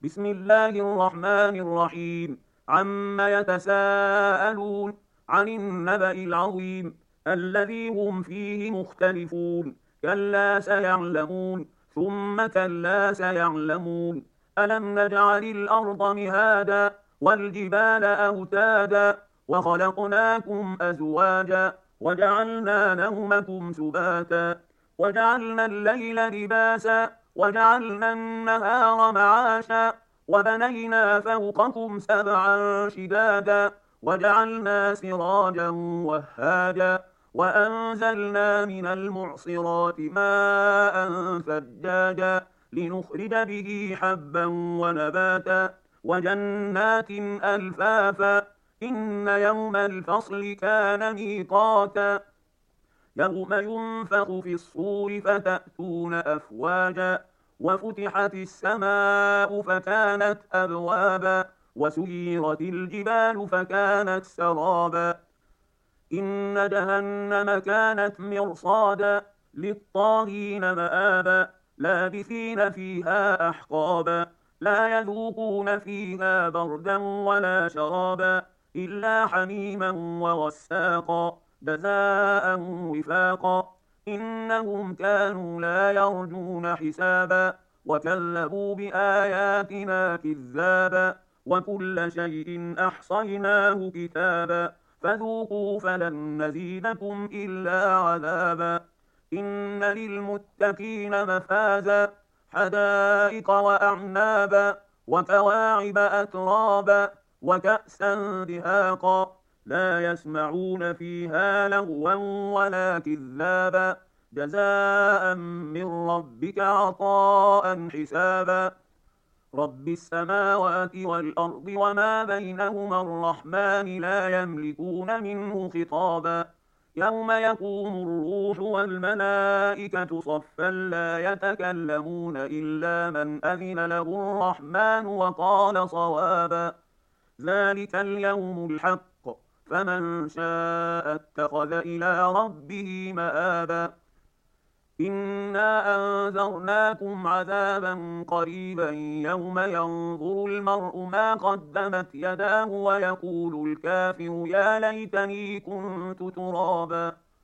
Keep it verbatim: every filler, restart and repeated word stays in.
بسم الله الرحمن الرحيم. عم يتساءلون عن النبأ العظيم الذي هم فيه مختلفون. كلا سيعلمون ثم كلا سيعلمون. ألم نجعل الأرض مهادا والجبال أوتادا وخلقناكم أزواجا وجعلنا نومكم سباتا وجعلنا الليل لباسا وجعلنا النهار معاشا وبنينا فوقكم سبعا شدادا وجعلنا سراجا وهاجا وأنزلنا من المعصرات ماء ثجاجا لنخرج به حبا ونباتا وجنات ألفافا. إن يوم الفصل كان ميقاتا. يوم ينفخ في الصور فتأتون أفواجا وفتحت السماء فكانت أبوابا وسيرت الجبال فكانت سرابا. إن جهنم كانت مرصادا للطاغين مآبا لابثين فيها أحقابا لا يذوقون فيها بردا ولا شرابا إلا حميما وغساقا جزاء وفاقا. إنهم كانوا لا يرجون حسابا وكذبوا بآياتنا كذابا وكل شيء أحصيناه كتابا فذوقوا فلن نزيدكم إلا عذابا. إن للمتقين مفازا حدائق وأعنابا وكواعب أترابا وكأسا دهاقا لا يسمعون فيها لغوا ولا كذابا جزاء من ربك عطاء حسابا. رب السماوات والأرض وما بينهما الرحمن لا يملكون منه خطابا. يوم يقوم الروح والملائكة صفا لا يتكلمون إلا من أذن له الرحمن وقال صوابا. ذلك اليوم الحق فمن شاء اتخذ إلى ربه مآبا. إنا أنذرناكم عذابا قريبا يوم ينظر المرء ما قدمت يداه ويقول الكافر يا ليتني كنت ترابا.